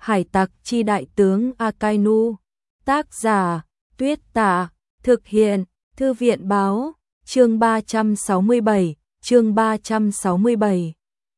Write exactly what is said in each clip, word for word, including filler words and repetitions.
Hải tặc chi đại tướng Akainu. Tác giả Tuyết Tà. Thực hiện Thư viện báo. Chương ba trăm sáu mươi bảy. Chương ba trăm sáu mươi bảy.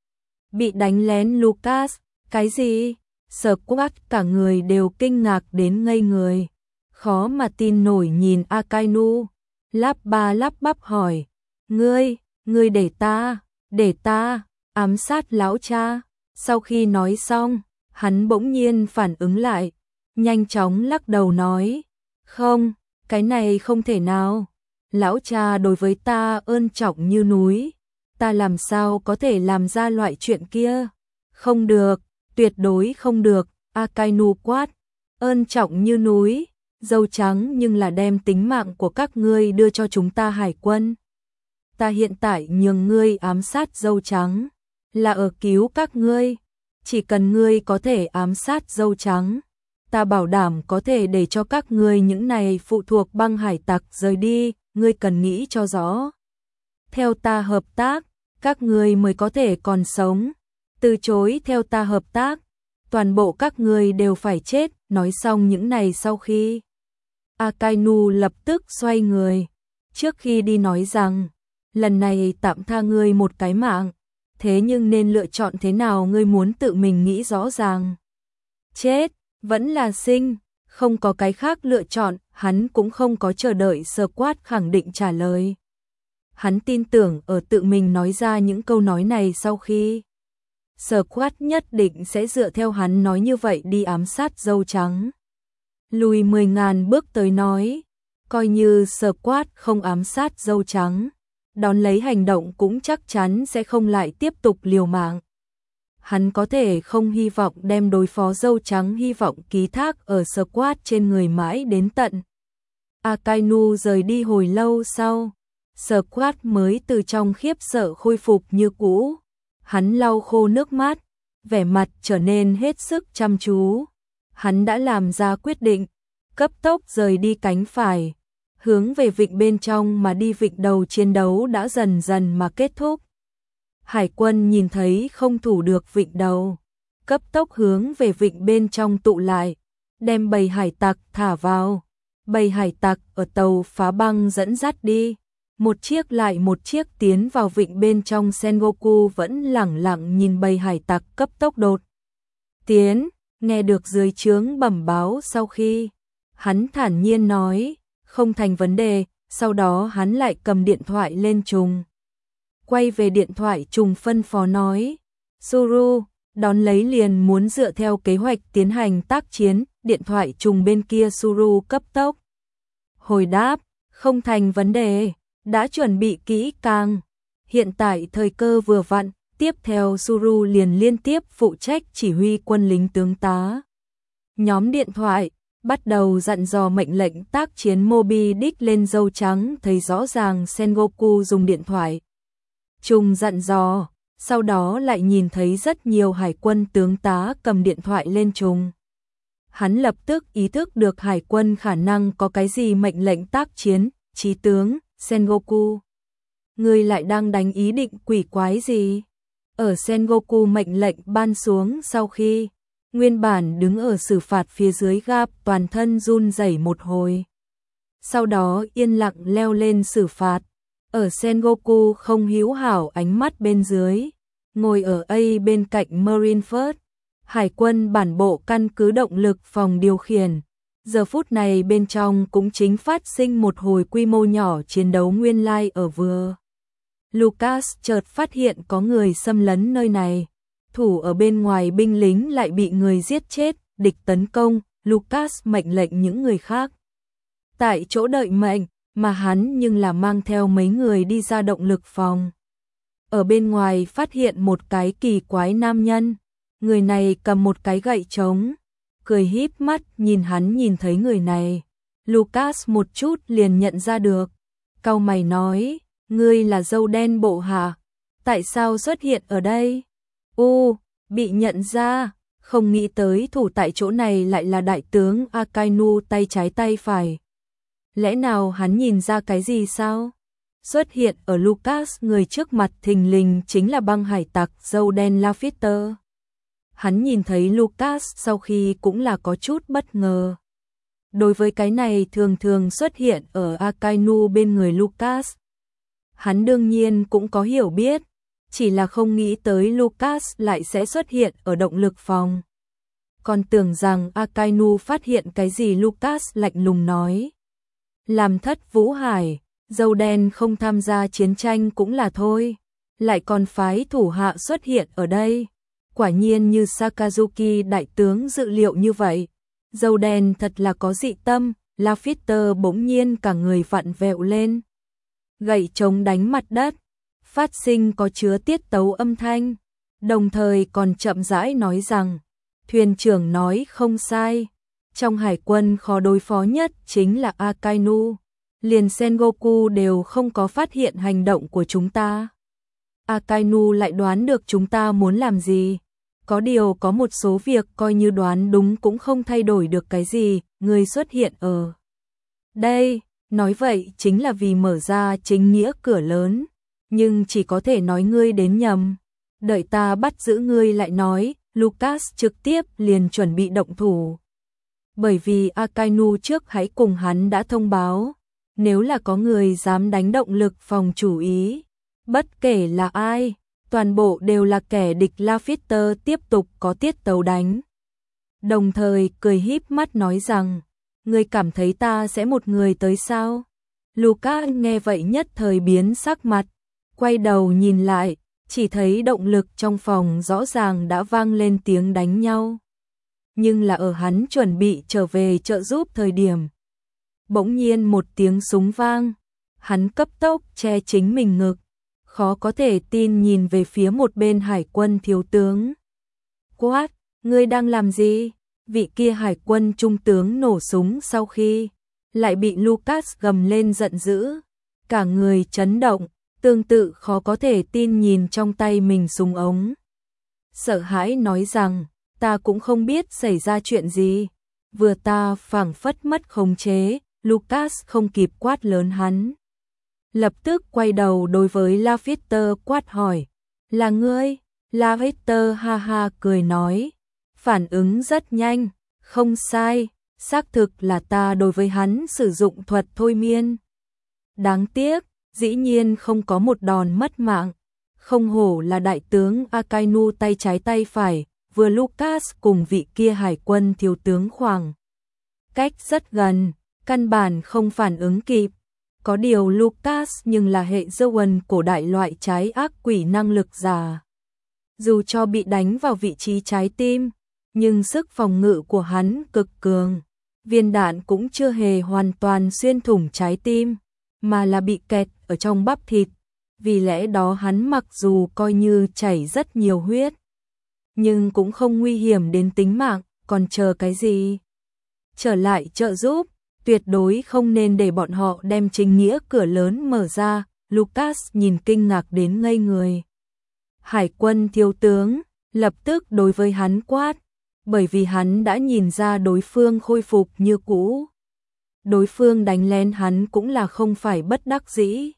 Bị đánh lén Lucas. Cái gì? Squad cả người đều kinh ngạc đến ngây người. Khó mà tin nổi nhìn Akainu. Lắp ba lắp bắp hỏi. Ngươi, ngươi để ta, để ta, ám sát lão cha. Sau khi nói xong, hắn bỗng nhiên phản ứng lại. Nhanh chóng lắc đầu nói. Không, cái này không thể nào. Lão cha đối với ta ơn trọng như núi. Ta làm sao có thể làm ra loại chuyện kia? Không được, tuyệt đối không được. Akainu quát. Ơn trọng như núi. Dâu trắng nhưng là đem tính mạng của các ngươi đưa cho chúng ta hải quân. Ta hiện tại nhường ngươi ám sát dâu trắng. Là ở cứu các ngươi. Chỉ cần ngươi có thể ám sát dâu trắng. Ta bảo đảm có thể để cho các ngươi những này phụ thuộc băng hải tặc rời đi. Ngươi cần nghĩ cho rõ. Theo ta hợp tác, các ngươi mới có thể còn sống. Từ chối theo ta hợp tác, toàn bộ các ngươi đều phải chết. Nói xong những này sau khi Akainu lập tức xoay người. Trước khi đi nói rằng, lần này tạm tha ngươi một cái mạng. Thế nhưng nên lựa chọn thế nào ngươi muốn tự mình nghĩ rõ ràng. Chết, vẫn là sinh, không có cái khác lựa chọn. Hắn cũng không có chờ đợi Squad khẳng định trả lời. Hắn tin tưởng ở tự mình nói ra những câu nói này sau khi Squad nhất định sẽ dựa theo hắn nói như vậy đi ám sát dâu trắng. Lùi mười ngàn bước tới nói, coi như Squad không ám sát dâu trắng, đón lấy hành động cũng chắc chắn sẽ không lại tiếp tục liều mạng. Hắn có thể không hy vọng đem đối phó dâu trắng hy vọng ký thác ở Squad trên người mãi đến tận. Akainu rời đi hồi lâu sau, Squad mới từ trong khiếp sợ khôi phục như cũ. Hắn lau khô nước mắt, vẻ mặt trở nên hết sức chăm chú. Hắn đã làm ra quyết định, cấp tốc rời đi cánh phải, hướng về vịnh bên trong mà đi. Vịnh đầu chiến đấu đã dần dần mà kết thúc. Hải quân nhìn thấy không thủ được vịnh đầu, cấp tốc hướng về vịnh bên trong tụ lại, đem bầy hải tặc thả vào. Bầy hải tặc ở tàu phá băng dẫn dắt đi, một chiếc lại một chiếc tiến vào vịnh bên trong. Sengoku vẫn lẳng lặng nhìn bầy hải tặc cấp tốc đột tiến. Nghe được dưới trướng bẩm báo sau khi, hắn thản nhiên nói, không thành vấn đề. Sau đó hắn lại cầm điện thoại lên trùng. Quay về điện thoại trùng phân phó nói, Suru, đón lấy liền muốn dựa theo kế hoạch tiến hành tác chiến. Điện thoại trùng bên kia Suru cấp tốc hồi đáp, không thành vấn đề, đã chuẩn bị kỹ càng. Hiện tại thời cơ vừa vặn. Tiếp theo Suru liền liên tiếp phụ trách chỉ huy quân lính tướng tá. Nhóm điện thoại, bắt đầu dặn dò mệnh lệnh tác chiến. Moby Dick lên dâu trắng thấy rõ ràng Sengoku dùng điện thoại trùng dặn dò, sau đó lại nhìn thấy rất nhiều hải quân tướng tá cầm điện thoại lên trùng. Hắn lập tức ý thức được hải quân khả năng có cái gì mệnh lệnh tác chiến. Chí tướng, Sengoku, ngươi lại đang đánh ý định quỷ quái gì? Ở Sengoku mệnh lệnh ban xuống sau khi, nguyên bản đứng ở xử phạt phía dưới Gap toàn thân run rẩy một hồi. Sau đó yên lặng leo lên xử phạt. Ở Sengoku không hữu hảo ánh mắt bên dưới, ngồi ở A bên cạnh Marineford, hải quân bản bộ căn cứ động lực phòng điều khiển. Giờ phút này bên trong cũng chính phát sinh một hồi quy mô nhỏ chiến đấu. Nguyên lai ở vừa Lucas chợt phát hiện có người xâm lấn nơi này, thủ ở bên ngoài binh lính lại bị người giết chết. Địch tấn công, Lucas mệnh lệnh những người khác tại chỗ đợi mệnh, mà hắn nhưng là mang theo mấy người đi ra động lực phòng. Ở bên ngoài phát hiện một cái kỳ quái nam nhân, người này cầm một cái gậy trống, cười híp mắt nhìn hắn. Nhìn thấy người này, Lucas một chút liền nhận ra được, cau mày nói, ngươi là dâu đen bộ hạ, tại sao xuất hiện ở đây? U, bị nhận ra, không nghĩ tới thủ tại chỗ này lại là đại tướng Akainu tay trái tay phải. Lẽ nào hắn nhìn ra cái gì sao? Xuất hiện ở Lucas người trước mặt thình lình chính là băng hải tặc dâu đen Lafitte. Hắn nhìn thấy Lucas sau khi cũng là có chút bất ngờ. Đối với cái này thường thường xuất hiện ở Akainu bên người Lucas, hắn đương nhiên cũng có hiểu biết, chỉ là không nghĩ tới Lucas lại sẽ xuất hiện ở động lực phòng. Còn tưởng rằng Akainu phát hiện cái gì. Lucas lạnh lùng nói. Làm thất Vũ Hải, dâu đen không tham gia chiến tranh cũng là thôi, lại còn phái thủ hạ xuất hiện ở đây. Quả nhiên như Sakazuki đại tướng dự liệu như vậy. Dâu đen thật là có dị tâm. Lafitte bỗng nhiên cả người vặn vẹo lên. Gậy chống đánh mặt đất, phát sinh có chứa tiết tấu âm thanh, đồng thời còn chậm rãi nói rằng, thuyền trưởng nói không sai, trong hải quân khó đối phó nhất chính là Akainu, liền Sengoku đều không có phát hiện hành động của chúng ta. Akainu lại đoán được chúng ta muốn làm gì, có điều có một số việc coi như đoán đúng cũng không thay đổi được cái gì. Người xuất hiện ở đây, nói vậy chính là vì mở ra chính nghĩa cửa lớn, nhưng chỉ có thể nói ngươi đến nhầm, đợi ta bắt giữ ngươi lại nói. Lucas trực tiếp liền chuẩn bị động thủ. Bởi vì Akainu trước hãy cùng hắn đã thông báo, nếu là có người dám đánh động lực phòng chủ ý, bất kể là ai, toàn bộ đều là kẻ địch. Lafitte tiếp tục có tiết tấu đánh, đồng thời cười híp mắt nói rằng, ngươi cảm thấy ta sẽ một người tới sao? Lucas nghe vậy nhất thời biến sắc mặt, quay đầu nhìn lại, chỉ thấy động lực trong phòng rõ ràng đã vang lên tiếng đánh nhau. Nhưng là ở hắn chuẩn bị trở về trợ giúp thời điểm, bỗng nhiên một tiếng súng vang, hắn cấp tốc che chính mình ngực, khó có thể tin nhìn về phía một bên hải quân thiếu tướng. Quát, ngươi đang làm gì? Vị kia hải quân trung tướng nổ súng sau khi lại bị Lucas gầm lên giận dữ, cả người chấn động, tương tự khó có thể tin nhìn trong tay mình súng ống. Sợ hãi nói rằng, ta cũng không biết xảy ra chuyện gì, vừa ta phảng phất mất khống chế. Lucas không kịp quát lớn hắn, lập tức quay đầu đối với Lafitte quát hỏi, là ngươi? Lafitte ha ha cười nói, phản ứng rất nhanh, không sai, xác thực là ta đối với hắn sử dụng thuật thôi miên. Đáng tiếc, dĩ nhiên không có một đòn mất mạng, không hổ là đại tướng Akainu tay trái tay phải, vừa Lucas cùng vị kia hải quân thiếu tướng khoảng cách rất gần, căn bản không phản ứng kịp. Có điều Lucas nhưng là hệ Zoan cổ đại loại trái ác quỷ năng lực giả. Dù cho bị đánh vào vị trí trái tim, nhưng sức phòng ngự của hắn cực cường. Viên đạn cũng chưa hề hoàn toàn xuyên thủng trái tim, mà là bị kẹt ở trong bắp thịt. Vì lẽ đó hắn mặc dù coi như chảy rất nhiều huyết, nhưng cũng không nguy hiểm đến tính mạng, còn chờ cái gì? Trở lại trợ giúp, tuyệt đối không nên để bọn họ đem chính nghĩa cửa lớn mở ra. Lucas nhìn kinh ngạc đến ngây người. Hải quân thiếu tướng lập tức đối với hắn quát, bởi vì hắn đã nhìn ra đối phương khôi phục như cũ. Đối phương đánh lén hắn cũng là không phải bất đắc dĩ.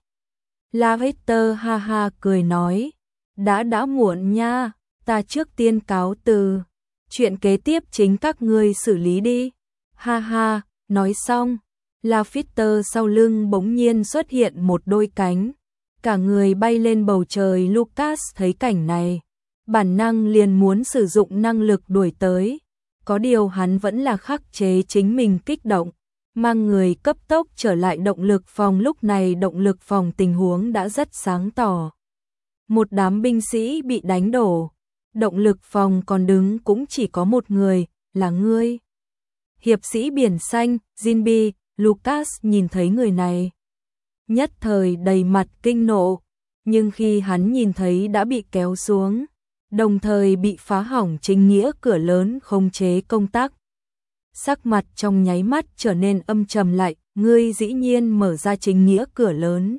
Lafitte ha ha cười nói, đã đã muộn nha, ta trước tiên cáo từ, chuyện kế tiếp chính các ngươi xử lý đi. Ha ha, nói xong, Lafitte sau lưng bỗng nhiên xuất hiện một đôi cánh, cả người bay lên bầu trời. Lucas thấy cảnh này, bản năng liền muốn sử dụng năng lực đuổi tới, có điều hắn vẫn là khắc chế chính mình kích động, mang người cấp tốc trở lại động lực phòng. Lúc này động lực phòng tình huống đã rất sáng tỏ. Một đám binh sĩ bị đánh đổ, động lực phòng còn đứng cũng chỉ có một người, là ngươi. Hiệp sĩ biển xanh, Jinbe. Lucas nhìn thấy người này, nhất thời đầy mặt kinh nộ, nhưng khi hắn nhìn thấy đã bị kéo xuống, đồng thời bị phá hỏng chính nghĩa cửa lớn khống chế công tắc, sắc mặt trong nháy mắt trở nên âm trầm lại. Ngươi dĩ nhiên mở ra chính nghĩa cửa lớn.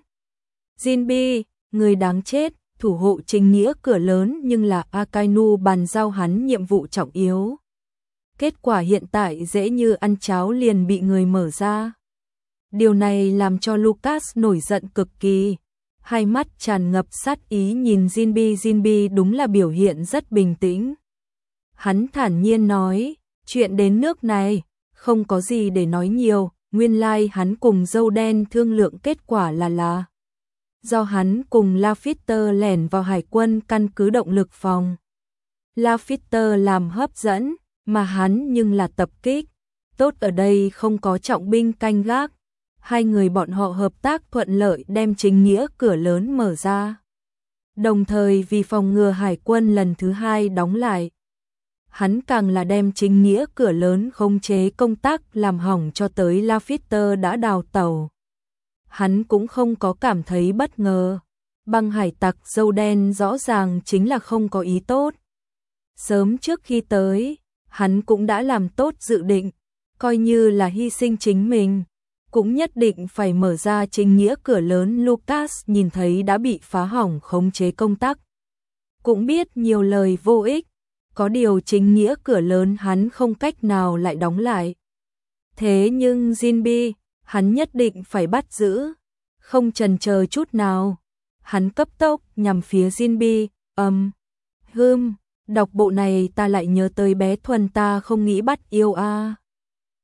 Jinbe, ngươi đáng chết, thủ hộ chính nghĩa cửa lớn nhưng là Akainu bàn giao hắn nhiệm vụ trọng yếu. Kết quả hiện tại dễ như ăn cháo liền bị người mở ra. Điều này làm cho Lucas nổi giận cực kỳ, hai mắt tràn ngập sát ý nhìn Jinbe. Jinbe đúng là biểu hiện rất bình tĩnh. Hắn thản nhiên nói, chuyện đến nước này, không có gì để nói nhiều, nguyên lai like hắn cùng dâu đen thương lượng kết quả là là do hắn cùng Lafitte lẻn vào hải quân căn cứ động lực phòng. Lafitte làm hấp dẫn, mà hắn nhưng là tập kích. Tốt ở đây không có trọng binh canh gác. Hai người bọn họ hợp tác thuận lợi đem chính nghĩa cửa lớn mở ra. Đồng thời vì phòng ngừa hải quân lần thứ hai đóng lại, hắn càng là đem chính nghĩa cửa lớn khống chế công tác làm hỏng cho tới Lafitte đã đào tẩu. Hắn cũng không có cảm thấy bất ngờ. Băng hải tặc dâu đen rõ ràng chính là không có ý tốt. Sớm trước khi tới, hắn cũng đã làm tốt dự định, coi như là hy sinh chính mình, cũng nhất định phải mở ra chính nghĩa cửa lớn. Lucas nhìn thấy đã bị phá hỏng khống chế công tắc, cũng biết nhiều lời vô ích, có điều chính nghĩa cửa lớn hắn không cách nào lại đóng lại. Thế nhưng Jinbe, hắn nhất định phải bắt giữ, không chần chờ chút nào. Hắn cấp tốc nhằm phía Jinbe, âm, hưm, đọc bộ này ta lại nhớ tới bé Thuần ta không nghĩ bắt yêu a. À.